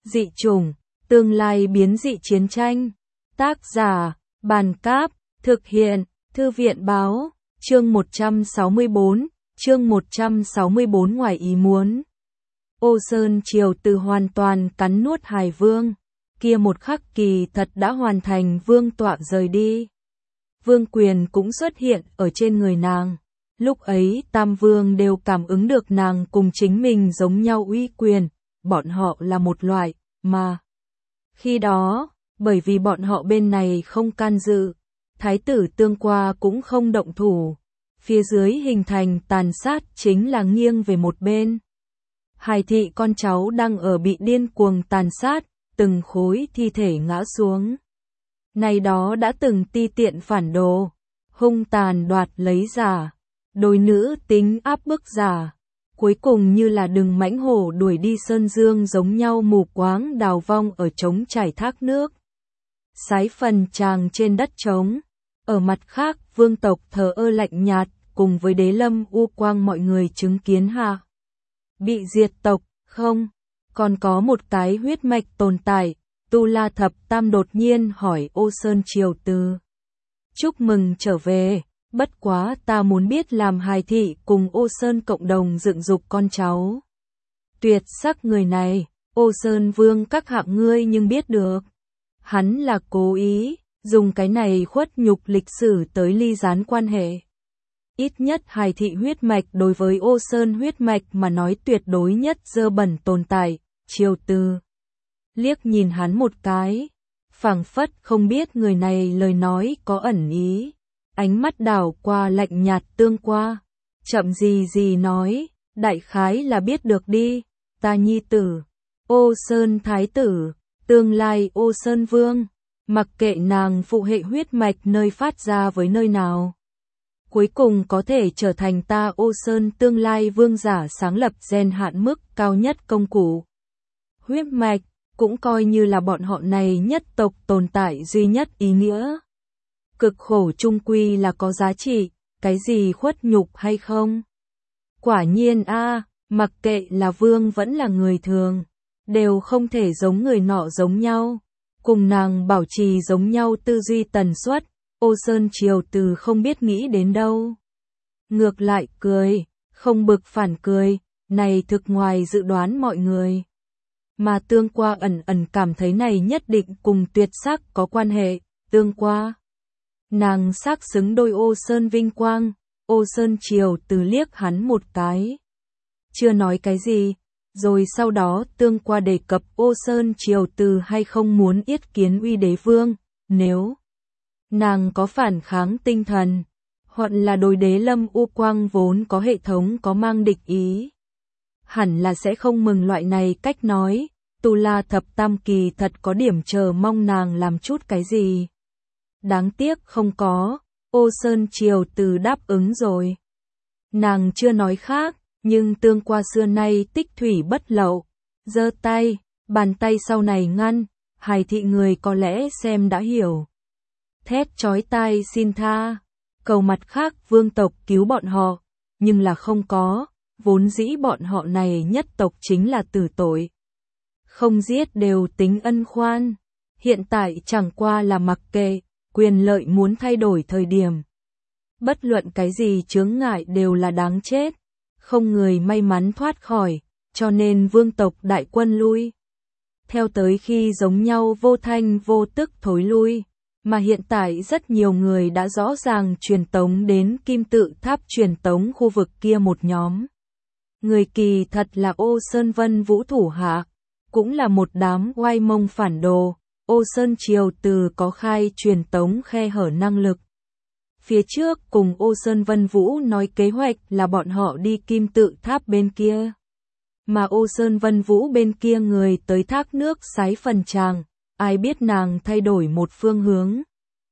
Dị chủng, tương lai biến dị chiến tranh. Tác giả, Bàn Cáp, thực hiện, Thư viện Báo, chương 164, chương 164 ngoài ý muốn. Ô Sơn Triều Từ hoàn toàn cắn nuốt Hải Vương, kia một khắc kỳ thật đã hoàn thành vương tọa rời đi. Vương quyền cũng xuất hiện ở trên người nàng. Lúc ấy Tam Vương đều cảm ứng được nàng cùng chính mình giống nhau uy quyền, bọn họ là một loại, mà khi đó, bởi vì bọn họ bên này không can dự, Thái tử Tương Qua cũng không động thủ, phía dưới hình thành tàn sát chính là nghiêng về một bên. Hải thị con cháu đang ở bị điên cuồng tàn sát, từng khối thi thể ngã xuống. Này đó đã từng ti tiện phản đồ, hung tàn đoạt lấy giả, đôi nữ tính áp bức giả, cuối cùng như là đừng mãnh hổ đuổi đi sơn dương giống nhau mù quáng đào vong ở trống chảy thác nước. Sái phần tràng trên đất trống, ở mặt khác vương tộc thờ ơ lạnh nhạt cùng với đế lâm u quang mọi người chứng kiến hạ. Bị diệt tộc, không, còn có một cái huyết mạch tồn tại. Tu La Thập Tam đột nhiên hỏi Ô Sơn Triều Từ. Chúc mừng trở về, bất quá ta muốn biết làm Hải thị cùng Ô Sơn cộng đồng dựng dục con cháu. Tuyệt sắc người này, Ô Sơn Vương các hạng ngươi nhưng biết được. Hắn là cố ý, dùng cái này khuất nhục lịch sử tới ly gián quan hệ. Ít nhất Hải thị huyết mạch đối với Ô Sơn huyết mạch mà nói tuyệt đối nhất dơ bẩn tồn tại, Triều Từ. Liếc nhìn hắn một cái, phảng phất không biết người này lời nói có ẩn ý, ánh mắt đảo qua lạnh nhạt Tương Qua, chậm gì nói, đại khái là biết được đi, ta nhi tử, Ô Sơn Thái tử, tương lai Ô Sơn Vương, mặc kệ nàng phụ hệ huyết mạch nơi phát ra với nơi nào. Cuối cùng có thể trở thành ta Ô Sơn tương lai vương giả sáng lập gen hạn mức cao nhất công cụ. Huyết mạch cũng coi như là bọn họ này nhất tộc tồn tại duy nhất ý nghĩa. Cực khổ chung quy là có giá trị, cái gì khuất nhục hay không? Quả nhiên mặc kệ là vương vẫn là người thường, đều không thể giống người nọ giống nhau, cùng nàng bảo trì giống nhau tư duy tần suất. Ô Sơn Triều Từ không biết nghĩ đến đâu. Ngược lại cười, không bực phản cười, này thực ngoài dự đoán mọi người. Mà Tương Qua ẩn cảm thấy này nhất định cùng tuyệt sắc có quan hệ. Tương Qua, nàng sắc xứng đôi Ô Sơn vinh quang. Ô Sơn Triều Từ liếc hắn một cái, chưa nói cái gì, rồi sau đó Tương Qua đề cập Ô Sơn Triều Từ hay không muốn yết kiến uy đế vương, nếu nàng có phản kháng tinh thần, hoặc là đối đế lâm u quang vốn có hệ thống có mang địch ý, hẳn là sẽ không mừng loại này cách nói. Tu La Thập Tam kỳ thật có điểm chờ mong nàng làm chút cái gì. Đáng tiếc không có, Ô Sơn Triều Từ đáp ứng rồi. Nàng chưa nói khác, nhưng Tương Qua xưa nay tích thủy bất lậu, giơ tay, bàn tay sau này ngăn, Hải thị người có lẽ xem đã hiểu. Thét chói tai xin tha, cầu mặt khác vương tộc cứu bọn họ, nhưng là không có, vốn dĩ bọn họ này nhất tộc chính là tử tội. Không giết đều tính ân khoan, hiện tại chẳng qua là mặc kệ, quyền lợi muốn thay đổi thời điểm. Bất luận cái gì chướng ngại đều là đáng chết, không người may mắn thoát khỏi, cho nên vương tộc đại quân lui. Theo tới khi giống nhau vô thanh vô tức thối lui, mà hiện tại rất nhiều người đã rõ ràng truyền tống đến Kim Tự Tháp truyền tống khu vực kia một nhóm. Người kỳ thật là Ô Sơn Vân Vũ thủ hạ, cũng là một đám oai mông phản đồ. Ô Sơn Triều Từ có khai truyền tống khe hở năng lực. Phía trước cùng Ô Sơn Vân Vũ nói kế hoạch là bọn họ đi Kim Tự Tháp bên kia. Mà Ô Sơn Vân Vũ bên kia người tới thác nước Sái Phần Tràng, ai biết nàng thay đổi một phương hướng.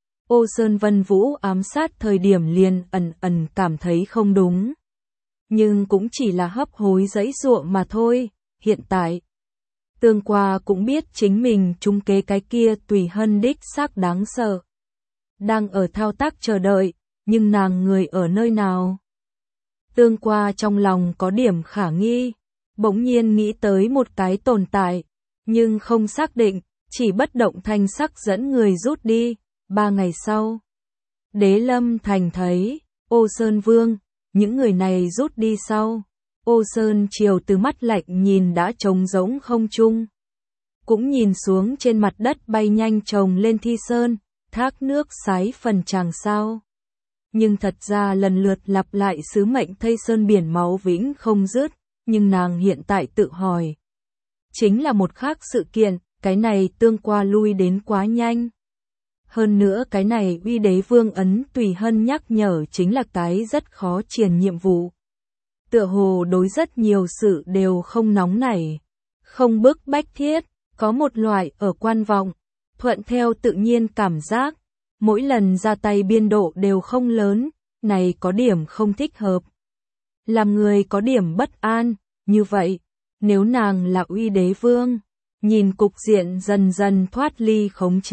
Ô Sơn Vân Vũ ám sát thời điểm liền ẩn cảm thấy không đúng. Nhưng cũng chỉ là hấp hối giãy giụa mà thôi, hiện tại. Tương Qua cũng biết chính mình trúng kế cái kia tùy hân đích xác đáng sợ. Đang ở thao tác chờ đợi, nhưng nàng người ở nơi nào? Tương Qua trong lòng có điểm khả nghi, bỗng nhiên nghĩ tới một cái tồn tại, nhưng không xác định, chỉ bất động thanh sắc dẫn người rút đi. 3 ngày sau, Đế Lâm Thành thấy Ô Sơn Vương, những người này rút đi sau. Ô Sơn Triều từ mắt lạnh nhìn đã trống rỗng không trung, cũng nhìn xuống trên mặt đất bay nhanh chồng lên thi sơn, thác nước sái phần tràng sao. Nhưng thật ra lần lượt lặp lại sứ mệnh thây sơn biển máu vĩnh không dứt, nhưng nàng hiện tại tự hỏi. Chính là một khác sự kiện, cái này tương qua lui đến quá nhanh. Hơn nữa cái này Uy Đế Vương ấn Tùy Hân nhắc nhở chính là cái rất khó triển nhiệm vụ. Tựa hồ đối rất nhiều sự đều không nóng nảy, không bức bách thiết, có một loại ở quan vọng, thuận theo tự nhiên cảm giác. Mỗi lần ra tay biên độ đều không lớn, này có điểm không thích hợp. Làm người có điểm bất an, như vậy, nếu nàng là Uy Đế Vương, nhìn cục diện dần dần thoát ly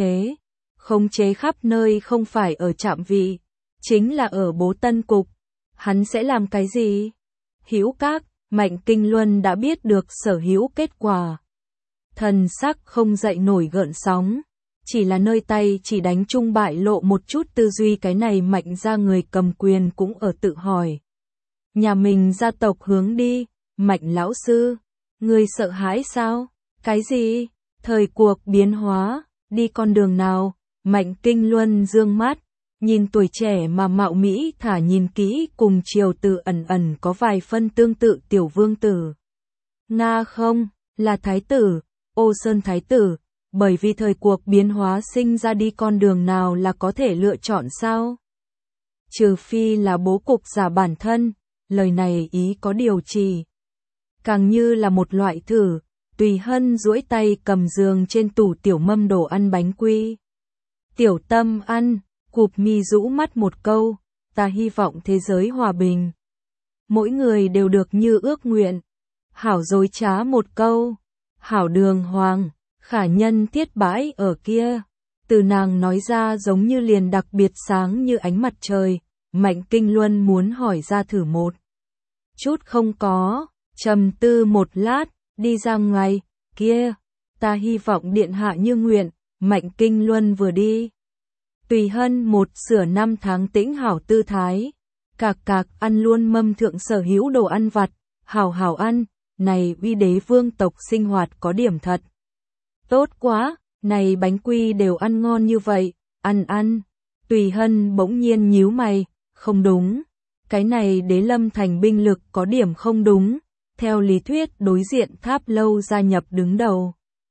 khống chế khắp nơi không phải ở trạm vị, chính là ở Bố Tân Cục, hắn sẽ làm cái gì? Hữu Các, Mạnh Kinh Luân đã biết được sở hữu kết quả. Thần sắc không dậy nổi gợn sóng, chỉ là nơi tay chỉ đánh chung bại lộ một chút tư duy cái này Mạnh ra người cầm quyền cũng ở tự hỏi. Nhà mình gia tộc hướng đi, Mạnh lão sư, người sợ hãi sao? Cái gì? Thời cuộc biến hóa, đi con đường nào? Mạnh Kinh Luân dương mắt, nhìn tuổi trẻ mà mạo mỹ thả nhìn kỹ cùng Triều Tử ẩn ẩn có vài phân tương tự tiểu vương tử. Nga không, là thái tử, Ô Sơn thái tử, bởi vì thời cuộc biến hóa sinh ra đi con đường nào là có thể lựa chọn sao? Trừ phi là bố cục giả bản thân, lời này ý có điều chỉ. Càng như là một loại thử, Tùy Hân duỗi tay cầm giường trên tủ tiểu mâm đồ ăn bánh quy. Tiểu Tâm ăn, cụp mi rũ mắt một câu, ta hy vọng thế giới hòa bình. Mỗi người đều được như ước nguyện. Hảo dối trá một câu, hảo đường hoàng, khả nhân thiết bãi ở kia. Từ nàng nói ra giống như liền đặc biệt sáng như ánh mặt trời, Mạnh Kinh Luân muốn hỏi ra thử một chút không có, trầm tư một lát, đi ra ngoài, kia, ta hy vọng điện hạ như nguyện. Mạnh Kinh Luân vừa đi, Tùy Hân một sửa 5 tháng tĩnh hảo tư thái, cạc cạc ăn luôn mâm thượng sở hữu đồ ăn vặt, hảo hảo ăn, này Uy Đế Vương tộc sinh hoạt có điểm thật. Tốt quá, này bánh quy đều ăn ngon như vậy, ăn. Tùy Hân bỗng nhiên nhíu mày, không đúng, cái này Đế Lâm Thành binh lực có điểm không đúng, theo lý thuyết đối diện Tháp Lâu gia nhập đứng đầu.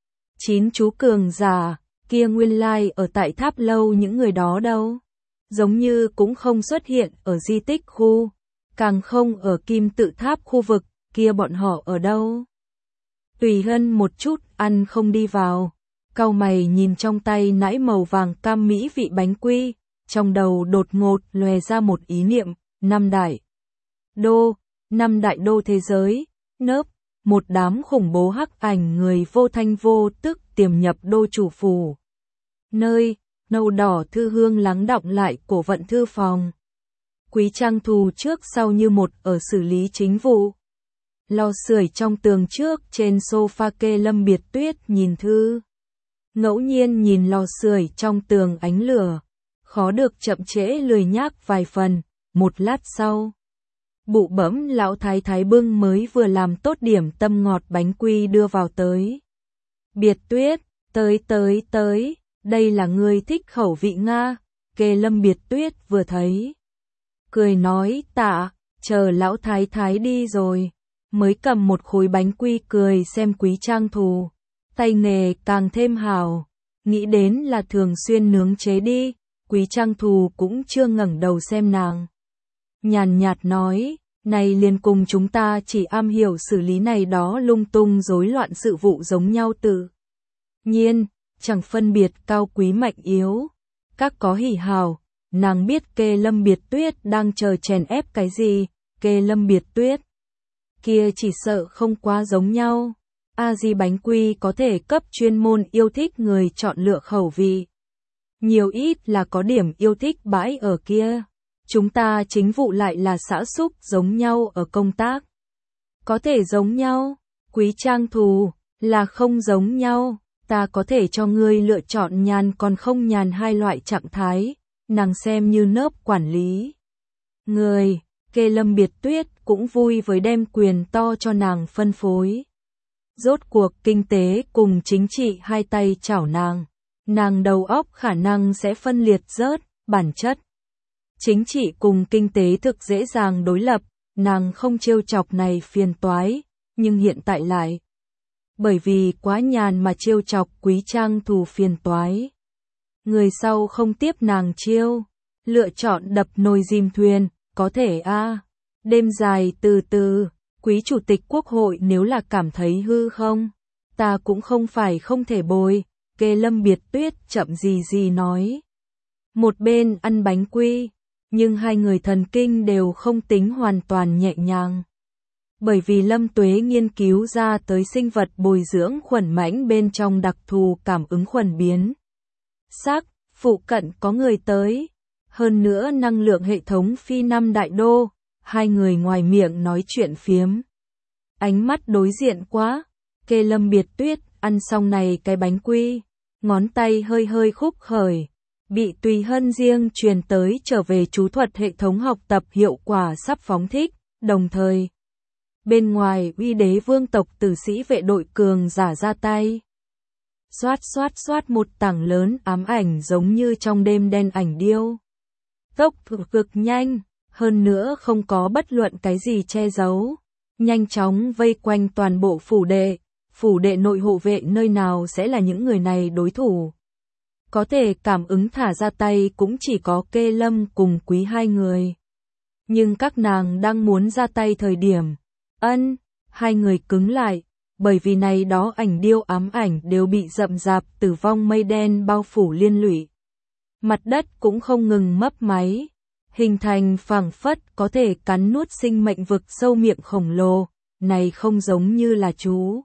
9 chú cường giả, kia nguyên lai ở tại Tháp Lâu những người đó đâu? Giống như cũng không xuất hiện ở di tích khu, càng không ở Kim Tự Tháp khu vực, kia bọn họ ở đâu? Tùy Hân một chút ăn không đi vào, cau mày nhìn trong tay nãi màu vàng cam mỹ vị bánh quy, trong đầu đột ngột lòe ra một ý niệm, năm đại đô thế giới, nớp, một đám khủng bố hắc ảnh người vô thanh vô tức tiềm nhập đô chủ phủ. Nơi, nâu đỏ thư hương lắng đọng lại cổ vận thư phòng. Quý Trang Thù trước sau như một ở xử lý chính vụ. Lò sưởi trong tường trước trên sofa kê Lâm Biệt Tuyết nhìn thư. Ngẫu nhiên nhìn lò sưởi trong tường ánh lửa, khó được chậm trễ lười nhác vài phần, một lát sau. Bụ bẫm lão thái thái bưng mới vừa làm tốt điểm tâm ngọt bánh quy đưa vào tới. Biệt Tuyết, tới, đây là người thích khẩu vị Nga, kê Lâm Biệt Tuyết vừa thấy. Cười nói tạ, chờ lão thái thái đi rồi, mới cầm một khối bánh quy cười xem Quý Trang Thù. Tay nghề càng thêm hảo, nghĩ đến là thường xuyên nướng chế đi, Quý Trang Thù cũng chưa ngẩng đầu xem nàng. Nhàn nhạt nói, này liền cùng chúng ta chỉ am hiểu xử lý này đó lung tung rối loạn sự vụ giống nhau tự nhiên, chẳng phân biệt cao quý mạnh yếu, các có hỉ hào, nàng biết kê Lâm Biệt Tuyết đang chờ chèn ép cái gì, kê Lâm Biệt Tuyết kia chỉ sợ không quá giống nhau. A-di bánh quy có thể cấp chuyên môn yêu thích người chọn lựa khẩu vị. Nhiều ít là có điểm yêu thích bãi ở kia. Chúng ta chính vụ lại là xã xúc giống nhau ở công tác. Có thể giống nhau, Quý Trang Thù, là không giống nhau, ta có thể cho ngươi lựa chọn nhàn còn không nhàn hai loại trạng thái, nàng xem như nớp quản lý. Người, Kê Lâm Biệt Tuyết cũng vui với đem quyền to cho nàng phân phối. Rốt cuộc kinh tế cùng chính trị hai tay chảo nàng đầu óc khả năng sẽ phân liệt rớt, bản chất. Chính trị cùng kinh tế thực dễ dàng đối lập, nàng không trêu chọc này phiền toái, nhưng hiện tại lại. Bởi vì quá nhàn mà trêu chọc Quý Trang Thù phiền toái. Người sau không tiếp nàng chiêu, lựa chọn đập nồi chìm thuyền, có thể a. Đêm dài từ từ, Quý Chủ tịch Quốc hội nếu là cảm thấy hư không, ta cũng không phải không thể bồi, Kê Lâm Biệt Tuyết chậm gì nói. Một bên ăn bánh quy, nhưng hai người thần kinh đều không tính hoàn toàn nhẹ nhàng. Bởi vì Lâm Tuế nghiên cứu ra tới sinh vật bồi dưỡng khuẩn mãnh bên trong đặc thù cảm ứng khuẩn biến. Sắc, phụ cận có người tới. Hơn nữa năng lượng hệ thống phi năm đại đô, hai người ngoài miệng nói chuyện phiếm. Ánh mắt đối diện quá, Kê Lâm Biệt Tuyết ăn xong này cái bánh quy, ngón tay hơi khúc khởi, bị Tùy Hân riêng truyền tới trở về chú thuật hệ thống học tập hiệu quả sắp phóng thích, đồng thời. Bên ngoài uy đế vương tộc tử sĩ vệ đội cường giả ra tay. Xoát một tảng lớn ám ảnh giống như trong đêm đen ảnh điêu. Tốc độ cực nhanh, hơn nữa không có bất luận cái gì che giấu. Nhanh chóng vây quanh toàn bộ phủ đệ nội hộ vệ nơi nào sẽ là những người này đối thủ. Có thể cảm ứng thả ra tay cũng chỉ có Kê Lâm cùng Quý hai người. Nhưng các nàng đang muốn ra tay thời điểm. Hai người cứng lại, bởi vì này đó ảnh điêu ám ảnh đều bị rậm rạp tử vong mây đen bao phủ liên lụy. Mặt đất cũng không ngừng mấp máy, hình thành phảng phất có thể cắn nuốt sinh mệnh vực sâu miệng khổng lồ, này không giống như là chú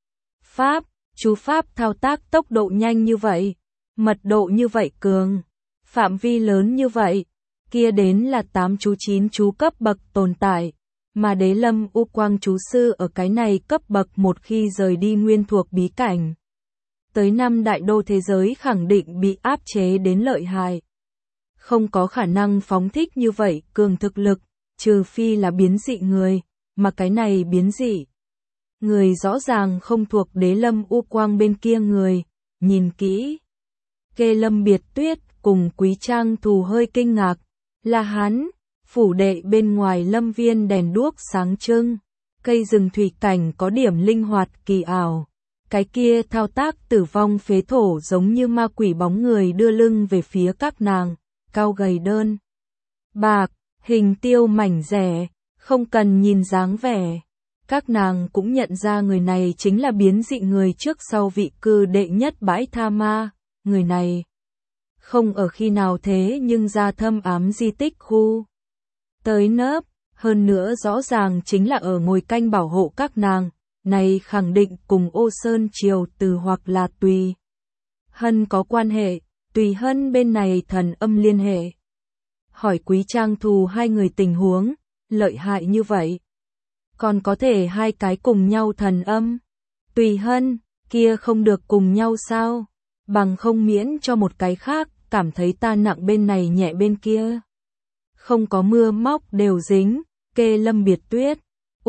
pháp thao tác tốc độ nhanh như vậy, mật độ như vậy cường, phạm vi lớn như vậy, kia đến là 8 chú 9 chú cấp bậc tồn tại. Mà Đế Lâm U Quang chú sư ở cái này cấp bậc một khi rời đi nguyên thuộc bí cảnh. Tới 5 đại đô thế giới khẳng định bị áp chế đến lợi hại. Không có khả năng phóng thích như vậy cường thực lực, trừ phi là biến dị người, mà cái này biến dị. Người rõ ràng không thuộc Đế Lâm U Quang bên kia người, nhìn kỹ. Kê Lâm Biệt Tuyết cùng Quý Trang Thù hơi kinh ngạc, là hắn. Phủ đệ bên ngoài lâm viên đèn đuốc sáng trưng, cây rừng thủy cảnh có điểm linh hoạt kỳ ảo. Cái kia thao tác tử vong phế thổ giống như ma quỷ bóng người đưa lưng về phía các nàng, cao gầy đơn. Bạc, hình tiêu mảnh rẻ, không cần nhìn dáng vẻ. Các nàng cũng nhận ra người này chính là biến dị người trước sau vị cư đệ nhất bãi tha ma, người này. Không ở khi nào thế nhưng ra thâm ám di tích khu. Tới nớp, hơn nữa rõ ràng chính là ở ngồi canh bảo hộ các nàng, này khẳng định cùng Ô Sơn Triều Từ hoặc là Tùy Hân có quan hệ, Tùy Hân bên này thần âm liên hệ. Hỏi Quý Trang Thù hai người tình huống, lợi hại như vậy. Còn có thể hai cái cùng nhau thần âm. Tùy Hân, kia không được cùng nhau sao? Bằng không miễn cho một cái khác, cảm thấy ta nặng bên này nhẹ bên kia. Không có mưa móc đều dính, Kê Lâm Biệt Tuyết.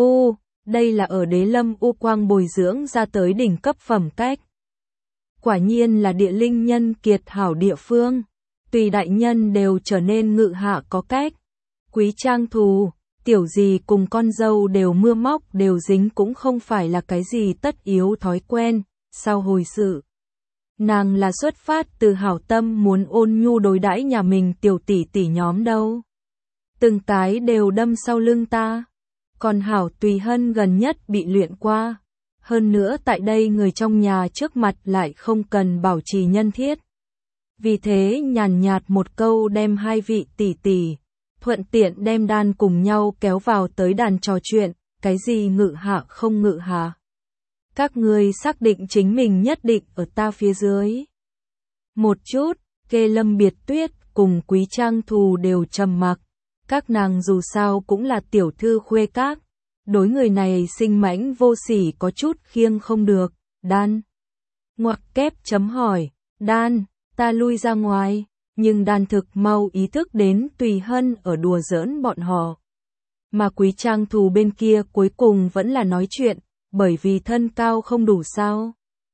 Đây là ở Đế Lâm U Quang bồi dưỡng ra tới đỉnh cấp phẩm cách. Quả nhiên là địa linh nhân kiệt hảo địa phương. Tùy đại nhân đều trở nên ngự hạ có cách. Quý Trang Thù, tiểu gì cùng con dâu đều mưa móc đều dính cũng không phải là cái gì tất yếu thói quen, sao hồi sự. Nàng là xuất phát từ hảo tâm muốn ôn nhu đối đãi nhà mình tiểu tỷ tỷ nhóm đâu. Từng cái đều đâm sau lưng ta. Còn hảo Tùy Hân gần nhất bị luyện qua. Hơn nữa tại đây người trong nhà trước mặt lại không cần bảo trì nhân thiết. Vì thế nhàn nhạt một câu đem hai vị tỷ tỷ, thuận tiện đem đàn cùng nhau kéo vào tới đàn trò chuyện, cái gì ngự hạ không ngự hạ. Các ngươi xác định chính mình nhất định ở ta phía dưới. Một chút, Kê Lâm Biệt Tuyết cùng Quý Trang Thù đều trầm mặc. Các nàng dù sao cũng là tiểu thư khuê các. Đối người này sinh mãnh vô sỉ có chút khiêng không được. Đan. Ngoặc kép chấm hỏi, Đan, ta lui ra ngoài, nhưng Đan thực mau ý thức đến Tùy Hân ở đùa giỡn bọn họ. Mà Quý Trang Thù bên kia cuối cùng vẫn là nói chuyện, bởi vì thân cao không đủ sao.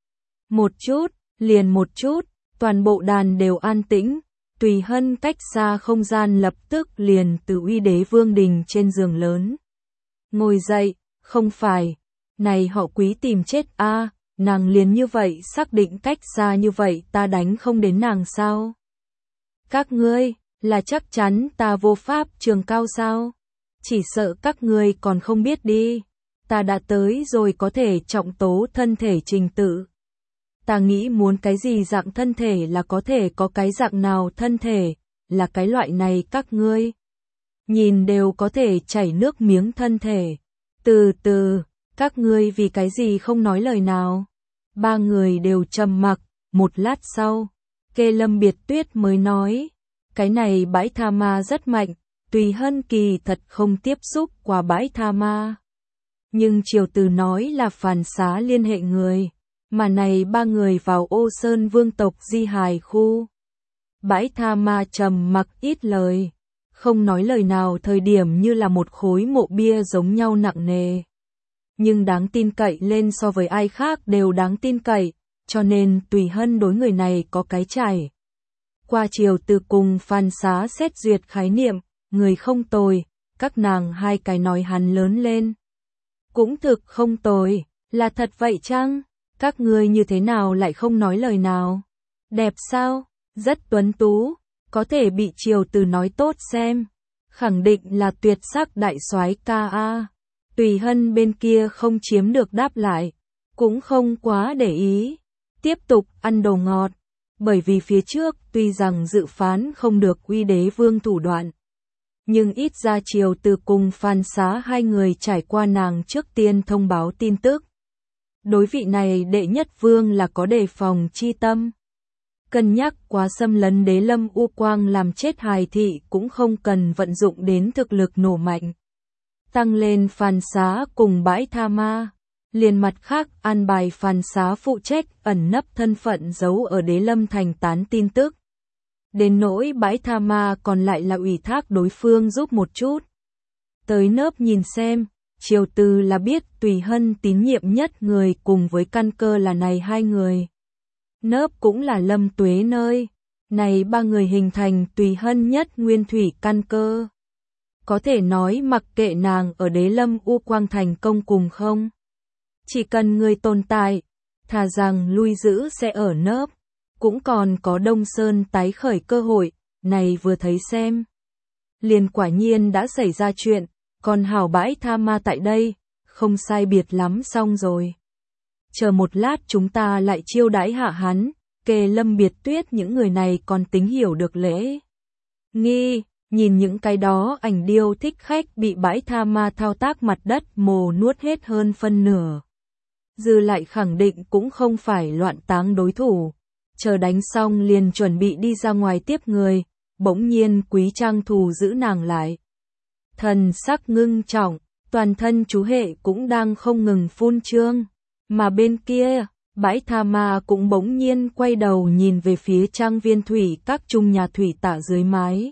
Một chút, liền một chút, toàn bộ đàn đều an tĩnh, Tùy Hân cách xa không gian lập tức liền từ Uy Đế Vương đình trên giường lớn. Ngồi dậy, không phải, này họ Quý tìm chết a, nàng liền như vậy xác định cách xa như vậy ta đánh không đến nàng sao? Các ngươi, là chắc chắn ta vô pháp trường cao sao? Chỉ sợ các ngươi còn không biết đi, ta đã tới rồi có thể trọng tố thân thể trình tự. Ta nghĩ muốn cái gì dạng thân thể là có thể có cái dạng nào thân thể, là cái loại này các ngươi. Nhìn đều có thể chảy nước miếng thân thể. Từ từ, các ngươi vì cái gì không nói lời nào. Ba người đều trầm mặc, một lát sau, Kê Lâm Biệt Tuyết mới nói. Cái này bãi tha ma rất mạnh, Tùy Hân kỳ thật không tiếp xúc qua bãi tha ma. Nhưng Triều Từ nói là phản xá liên hệ người. Mà này ba người vào Ô Sơn Vương tộc di hài khu. Bãi tha ma trầm mặc ít lời, không nói lời nào thời điểm như là một khối mộ bia giống nhau nặng nề. Nhưng đáng tin cậy lên so với ai khác đều đáng tin cậy, cho nên Tùy Hân đối người này có cái trải. Qua Triều Từ cùng phàn xá xét duyệt khái niệm, người không tồi, các nàng hai cái nói hắn lớn lên. Cũng thực không tồi, là thật vậy chăng? Các ngươi như thế nào lại không nói lời nào? Đẹp sao? Rất tuấn tú, có thể bị Triều Từ nói tốt xem. Khẳng định là tuyệt sắc đại soái ca a. Tùy Hân bên kia không chiếm được đáp lại, cũng không quá để ý. Tiếp tục ăn đồ ngọt, bởi vì phía trước tuy rằng dự phán không được Uy Đế Vương thủ đoạn. Nhưng ít ra Triều Từ cùng phàn xá hai người trải qua nàng trước tiên thông báo tin tức. Đối vị này đệ nhất vương là có đề phòng chi tâm. Cân nhắc quá xâm lấn Đế Lâm U Quang làm chết hài thị cũng không cần vận dụng đến thực lực nổ mạnh. Tăng lên phàn xá cùng bãi tha ma. Liền mặt khác an bài phàn xá phụ trách ẩn nấp thân phận giấu ở Đế Lâm thành tán tin tức. Đến nỗi bãi tha ma còn lại là ủy thác đối phương giúp một chút. Tới nớp nhìn xem. Triều Từ là biết Tùy Hân tín nhiệm nhất người cùng với căn cơ là này hai người. Nớp cũng là Lâm Tuế nơi. Này ba người hình thành Tùy Hân nhất nguyên thủy căn cơ. Có thể nói mặc kệ nàng ở Đế Lâm U Quang thành công cùng không. Chỉ cần người tồn tại, thà rằng lui giữ sẽ ở nớp. Cũng còn có Đông Sơn tái khởi cơ hội, này vừa thấy xem. Liền quả nhiên đã xảy ra chuyện. Còn hảo bãi tha ma tại đây, không sai biệt lắm xong rồi. Chờ một lát chúng ta lại chiêu đãi hạ hắn, Kê Lâm Biệt Tuyết những người này còn tính hiểu được lễ nghi, nhìn những cái đó ảnh điêu thích khách bị bãi tha ma thao tác mặt đất mồ nuốt hết hơn phân nửa. Dư lại khẳng định cũng không phải loạn táng đối thủ, chờ đánh xong liền chuẩn bị đi ra ngoài tiếp người, bỗng nhiên Quý Trang Thù giữ nàng lại. Thần sắc ngưng trọng, toàn thân chú hệ cũng đang không ngừng phun trương. Mà bên kia, bãi tha ma cũng bỗng nhiên quay đầu nhìn về phía trang viên thủy các chung nhà thủy tả dưới mái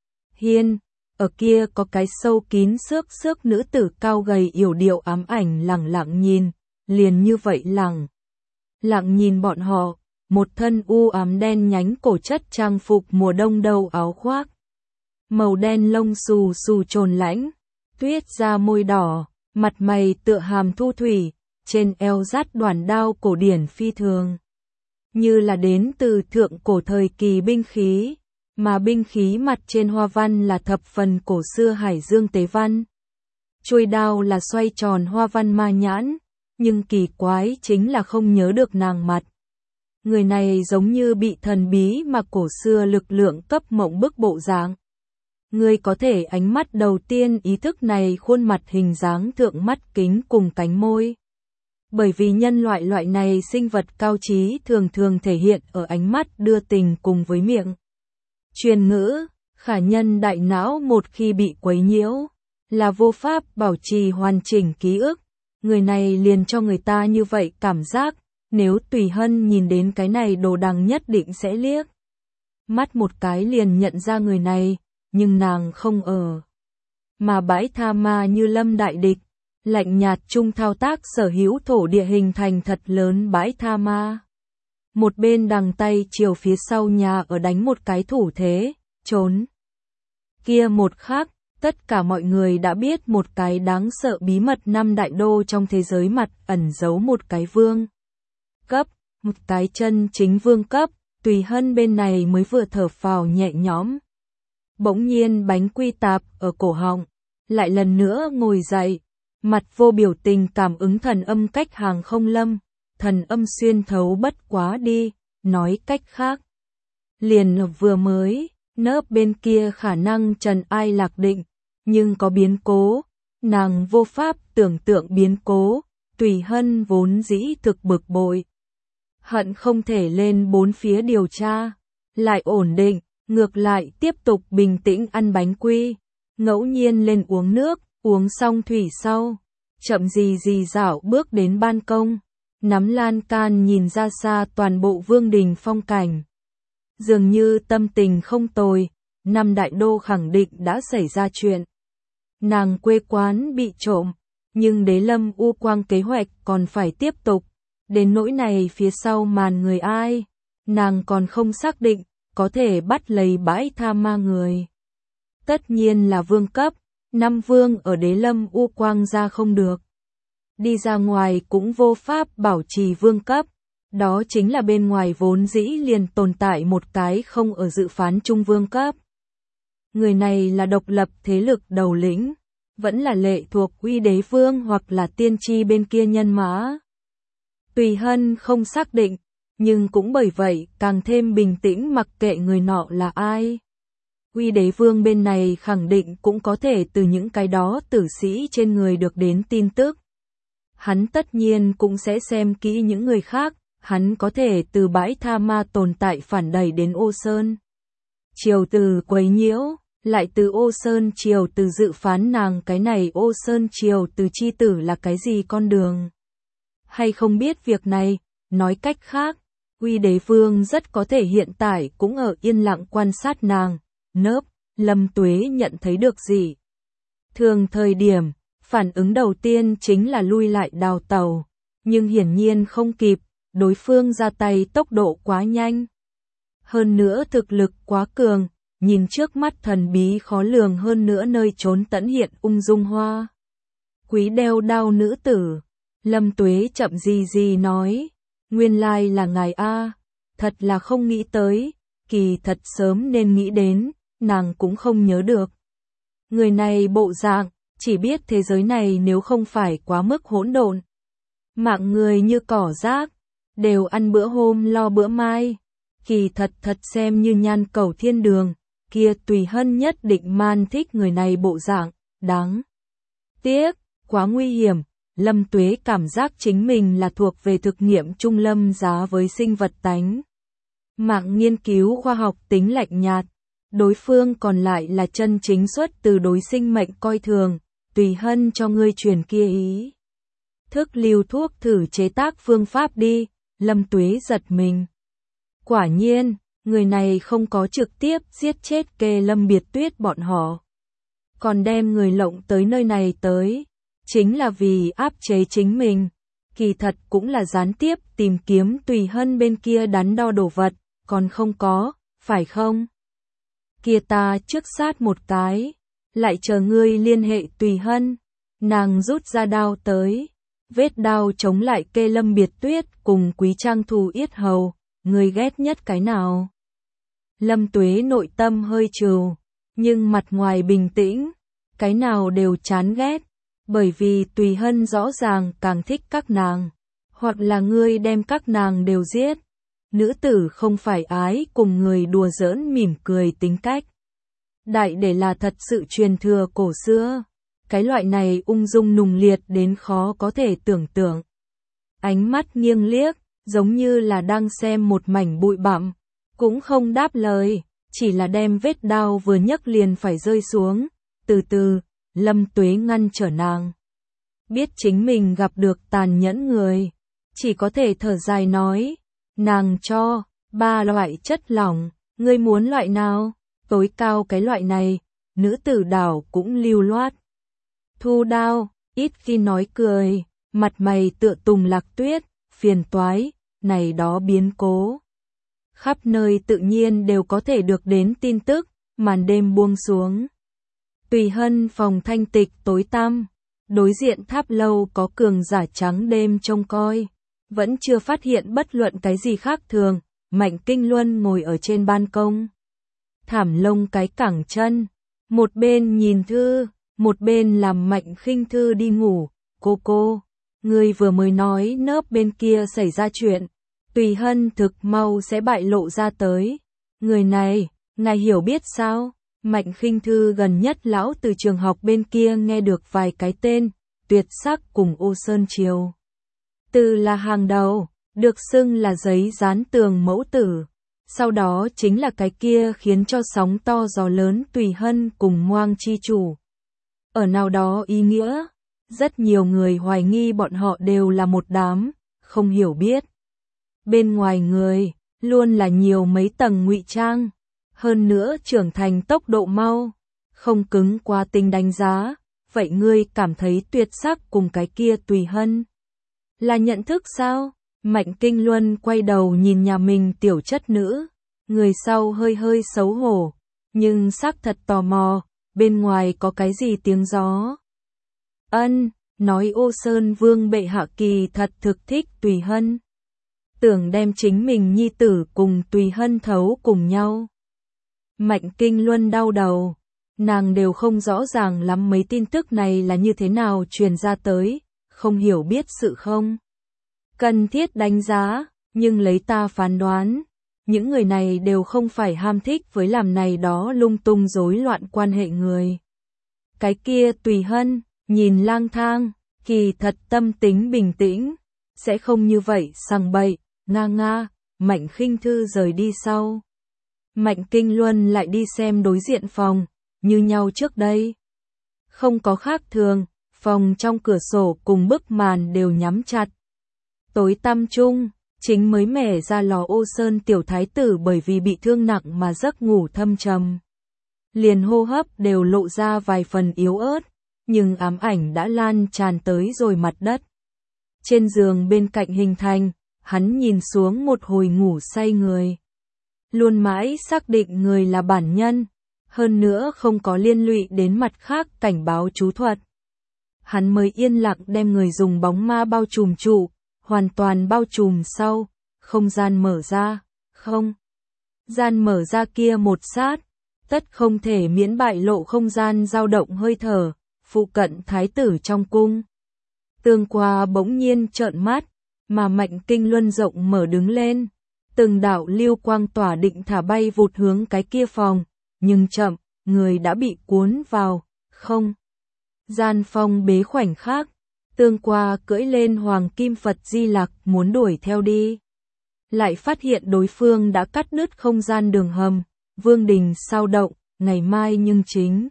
hiên. Ở kia có cái sâu kín xước nữ tử cao gầy yểu điệu ám ảnh lẳng lặng nhìn, liền như vậy lặng nhìn bọn họ, một thân u ám đen nhánh cổ chất trang phục mùa đông đầu áo khoác. Màu đen lông xù xù trồn lãnh, tuyết da môi đỏ, mặt mày tựa hàm thu thủy, trên eo dắt đoản đao cổ điển phi thường. Như là đến từ thượng cổ thời kỳ binh khí, mà binh khí mặt trên hoa văn là thập phần cổ xưa hải dương tế văn. Chuôi đao là xoay tròn hoa văn ma nhãn, nhưng kỳ quái chính là không nhớ được nàng mặt. Người này giống như bị thần bí mà cổ xưa lực lượng cấp mộng bức bộ dáng. Người có thể ánh mắt đầu tiên ý thức này khuôn mặt hình dáng thượng mắt kính cùng cánh môi. Bởi vì nhân loại này sinh vật cao trí thường thường thể hiện ở ánh mắt đưa tình cùng với miệng. Truyền ngữ, khả nhân đại não một khi bị quấy nhiễu, là vô pháp bảo trì hoàn chỉnh ký ức. Người này liền cho người ta như vậy cảm giác, Nếu Tùy Hân nhìn đến cái này đồ đằng nhất định sẽ liếc mắt một cái liền nhận ra người này, nhưng nàng không ở. Mà bãi tha ma như lâm đại địch, lạnh nhạt chung thao tác sở hữu thổ địa hình thành thật lớn bãi tha ma. Một bên đằng tay chiều phía sau nhà ở đánh một cái thủ thế, trốn. Kia một khắc, tất cả mọi người đã biết một cái đáng sợ bí mật năm đại đô trong thế giới mặt ẩn giấu một cái vương cấp, một cái chân chính vương cấp. Tùy Hân bên này mới vừa thở phào nhẹ nhõm. Bỗng nhiên bánh quy tạp ở cổ họng, lại lần nữa ngồi dậy, mặt vô biểu tình cảm ứng thần âm cách hàng không lâm, thần âm xuyên thấu bất quá đi, nói cách khác. Liền vừa mới, nớp bên kia khả năng Trần Ai lạc định, nhưng có biến cố, nàng vô pháp tưởng tượng biến cố, Tùy Hân vốn dĩ thực bực bội. Hận không thể lên bốn phía điều tra, lại ổn định, ngược lại tiếp tục bình tĩnh ăn bánh quy, ngẫu nhiên lên uống nước, uống xong thủy sau, chậm gì dạo bước đến ban công, nắm lan can nhìn ra xa toàn bộ vương đình phong cảnh. Dường như tâm tình không tồi, năm đại đô khẳng định đã xảy ra chuyện. Nàng quê quán bị trộm, nhưng Đế Lâm U Quang kế hoạch còn phải tiếp tục. Đến nỗi này phía sau màn người ai, nàng còn không xác định, có thể bắt lấy bãi tha ma người. Tất nhiên là vương cấp, năm vương ở Đế Lâm U Quang ra không được. Đi ra ngoài cũng vô pháp bảo trì vương cấp, đó chính là bên ngoài vốn dĩ liền tồn tại một cái không ở dự phán trung vương cấp. Người này là độc lập thế lực đầu lĩnh, vẫn là lệ thuộc Uy Đế Vương hoặc là tiên tri bên kia nhân mã. Tùy Hân không xác định, nhưng cũng bởi vậy càng thêm bình tĩnh mặc kệ người nọ là ai. Uy Đế Vương bên này khẳng định cũng có thể từ những cái đó tử sĩ trên người được đến tin tức. Hắn tất nhiên cũng sẽ xem kỹ những người khác, hắn có thể từ bãi tha ma tồn tại phản đẩy đến Ô Sơn. Triều từ quấy nhiễu, lại từ Ô Sơn triều từ dự phán nàng cái này Ô Sơn triều từ chi tử là cái gì con đường. Hay không biết việc này, nói cách khác, Uy Đế Vương rất có thể hiện tại cũng ở yên lặng quan sát nàng, nớp, Lâm Tuế nhận thấy được gì. Thường thời điểm, phản ứng đầu tiên chính là lui lại đào tàu, nhưng hiển nhiên không kịp, đối phương ra tay tốc độ quá nhanh. Hơn nữa thực lực quá cường, nhìn trước mắt thần bí khó lường hơn nữa nơi trốn tẫn hiện ung dung hoa. Quý đeo đao nữ tử. Lâm Tuế chậm gì nói, nguyên lai là ngài a, thật là không nghĩ tới, kỳ thật sớm nên nghĩ đến, nàng cũng không nhớ được. Người này bộ dạng, chỉ biết thế giới này nếu không phải quá mức hỗn độn, mạng người như cỏ rác, đều ăn bữa hôm lo bữa mai, kỳ thật xem như nhan cầu thiên đường, kia Tùy Hân nhất định man thích người này bộ dạng, đáng tiếc, quá nguy hiểm. Lâm Tuế cảm giác chính mình là thuộc về thực nghiệm trung lâm giá với sinh vật tánh. Mạng nghiên cứu khoa học tính lạnh nhạt, đối phương còn lại là chân chính xuất từ đối sinh mệnh coi thường, Tùy Hân cho ngươi truyền kia ý. Thức liều thuốc thử chế tác phương pháp đi, Lâm Tuế giật mình. Quả nhiên, người này không có trực tiếp giết chết Kê Lâm Biệt Tuyết bọn họ, còn đem người lộng tới nơi này tới. Chính là vì áp chế chính mình, kỳ thật cũng là gián tiếp tìm kiếm Tùy Hân bên kia đắn đo đồ vật, còn không có, phải không? Kia ta trước sát một cái, lại chờ ngươi liên hệ Tùy Hân, nàng rút ra đao tới, vết đao chống lại Kê Lâm Biệt Tuyết cùng Quý Trang Thù yết hầu, ngươi ghét nhất cái nào? Lâm Tuế nội tâm hơi trừu, nhưng mặt ngoài bình tĩnh, cái nào đều chán ghét. Bởi vì Tùy Hân rõ ràng càng thích các nàng, hoặc là ngươi đem các nàng đều giết. Nữ tử không phải ái cùng người đùa giỡn mỉm cười tính cách. Đại để là thật sự truyền thừa cổ xưa, cái loại này ung dung nùng liệt đến khó có thể tưởng tượng. Ánh mắt nghiêng liếc, giống như là đang xem một mảnh bụi bặm, cũng không đáp lời, chỉ là đem vết đao vừa nhấc liền phải rơi xuống, từ từ. Lâm Tuế ngăn trở nàng. Biết chính mình gặp được tàn nhẫn người, chỉ có thể thở dài nói, nàng cho 3 loại chất lỏng, ngươi muốn loại nào? Tối cao cái loại này, nữ tử đảo cũng lưu loát. Thu Đao, ít khi nói cười, mặt mày tựa Tùng Lạc Tuyết, phiền toái, này đó biến cố. Khắp nơi tự nhiên đều có thể được đến tin tức, màn đêm buông xuống. Tùy Hân phòng thanh tịch tối tăm, đối diện tháp lâu có cường giả trắng đêm trông coi, vẫn chưa phát hiện bất luận cái gì khác thường. Mạnh Kinh Luân ngồi ở trên ban công, thảm lông cái cẳng chân, một bên nhìn thư, một bên làm Mạnh Khinh Thư đi ngủ. Cô, người vừa mới nói nớp bên kia xảy ra chuyện, Tùy Hân thực mau sẽ bại lộ ra tới. Người này, ngài hiểu biết sao? Mạnh Khinh Thư gần nhất lão từ trường học bên kia nghe được vài cái tên, Tuyệt Sắc cùng Ô Sơn Triều. Từ là hàng đầu, được xưng là giấy dán tường mẫu tử. Sau đó chính là cái kia khiến cho sóng to gió lớn Tùy Hân cùng Ngoang chi chủ. Ở nào đó ý nghĩa, rất nhiều người hoài nghi bọn họ đều là một đám, không hiểu biết. Bên ngoài người, luôn là nhiều mấy tầng ngụy trang. Hơn nữa trưởng thành tốc độ mau, không cứng quá tinh đánh giá. Vậy ngươi cảm thấy Tuyệt Sắc cùng cái kia Tùy Hân là nhận thức sao? Mạnh Kinh Luân quay đầu nhìn nhà mình tiểu chất nữ, người sau hơi hơi xấu hổ, nhưng xác thật tò mò, bên ngoài có cái gì tiếng gió. Nói Ô Sơn Vương bệ hạ kỳ thật thực thích Tùy Hân. Tưởng đem chính mình nhi tử cùng Tùy Hân thấu cùng nhau. Mạnh Kinh Luân đau đầu, nàng đều không rõ ràng lắm mấy tin tức này là như thế nào truyền ra tới, không hiểu biết sự không cần thiết đánh giá, nhưng lấy ta phán đoán, những người này đều không phải ham thích với làm này đó lung tung rối loạn quan hệ người. Cái kia Tùy Hân, nhìn lang thang, kỳ thật tâm tính bình tĩnh, sẽ không như vậy sằng bậy. Nga, Mạnh Khinh Thư rời đi sau. Mạnh Kinh Luân lại đi xem đối diện phòng, như nhau trước đây. Không có khác thường, phòng trong cửa sổ cùng bức màn đều nhắm chặt. Tối tăm chung, chính mới mẻ ra lò Ô Sơn tiểu thái tử bởi vì bị thương nặng mà giấc ngủ thâm trầm. Liền hô hấp đều lộ ra vài phần yếu ớt, nhưng ám ảnh đã lan tràn tới rồi mặt đất. Trên giường bên cạnh hình thành, hắn nhìn xuống một hồi ngủ say người. Luôn mãi xác định người là bản nhân, hơn nữa không có liên lụy đến mặt khác cảnh báo chú thuật. Hắn mới yên lặng đem người dùng bóng ma bao trùm trụ, hoàn toàn bao trùm sau, không gian mở ra, không. Gian mở ra kia một sát, tất không thể miễn bại lộ không gian dao động hơi thở, phụ cận thái tử trong cung. Tương qua bỗng nhiên trợn mắt, mà Mạnh Kinh Luân rộng mở đứng lên, từng đạo lưu quang tỏa định thả bay vụt hướng cái kia phòng, nhưng chậm, người đã bị cuốn vào, không. Gian phong bế khoảnh khắc, tương qua cưỡi lên Hoàng Kim Phật Di Lặc muốn đuổi theo đi. Lại phát hiện đối phương đã cắt đứt không gian đường hầm, vương đình sao động, ngày mai nhưng chính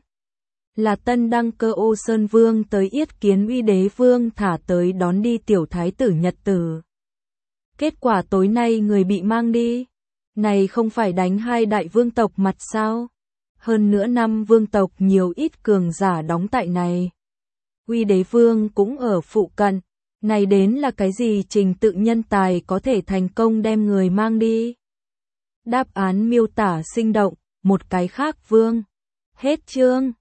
là tân đăng cơ Ô Sơn Vương tới yết kiến Uy Đế Vương thả tới đón đi tiểu thái tử nhật tử. Kết quả tối nay người bị mang đi, này không phải đánh hai đại vương tộc mặt sao? Hơn nữa 5 vương tộc nhiều ít cường giả đóng tại này. Uy Đế Vương cũng ở phụ cận, này đến là cái gì trình tự nhân tài có thể thành công đem người mang đi? Đáp án miêu tả sinh động, một cái khác vương. Hết chương.